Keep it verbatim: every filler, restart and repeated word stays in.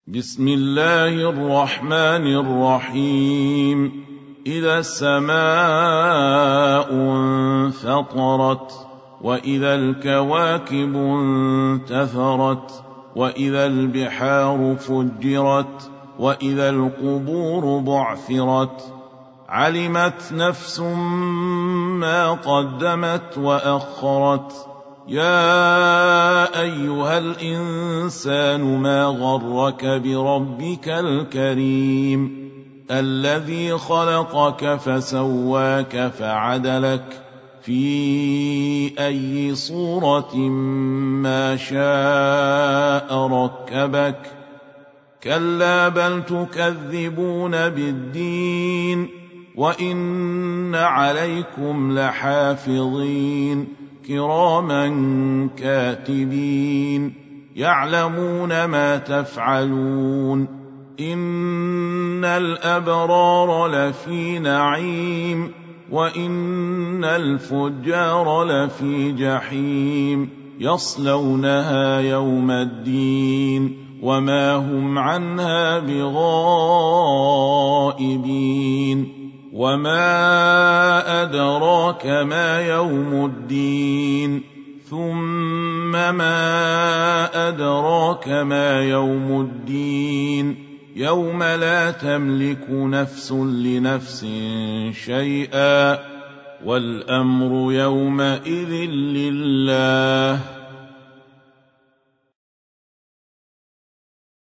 بسم الله الرحمن الرحيم. إذا السماء انفطرت وإذا الكواكب انتثرت وإذا البحار فجرت وإذا القبور بعثرت علمت نفس ما قدمت وأخرت. يا أيها الإنسان ما غرك بربك الكريم الذي خلقك فسواك فعدلك في أي صورة ما شاء ركبك. كلا بل تكذبون بالدين وإن عليكم لحافظين كراما كاتبين يعلمون ما تفعلون. إن الأبرار لفي نعيم وإن الفجار لفي جحيم يصلونها يوم الدين وما هم عنها بغائبين. وما أدراك ما يوم الدين ثم ما أدراك ما يوم الدين يوم لا تملك نفس لنفس شيئا والأمر يومئذ لله.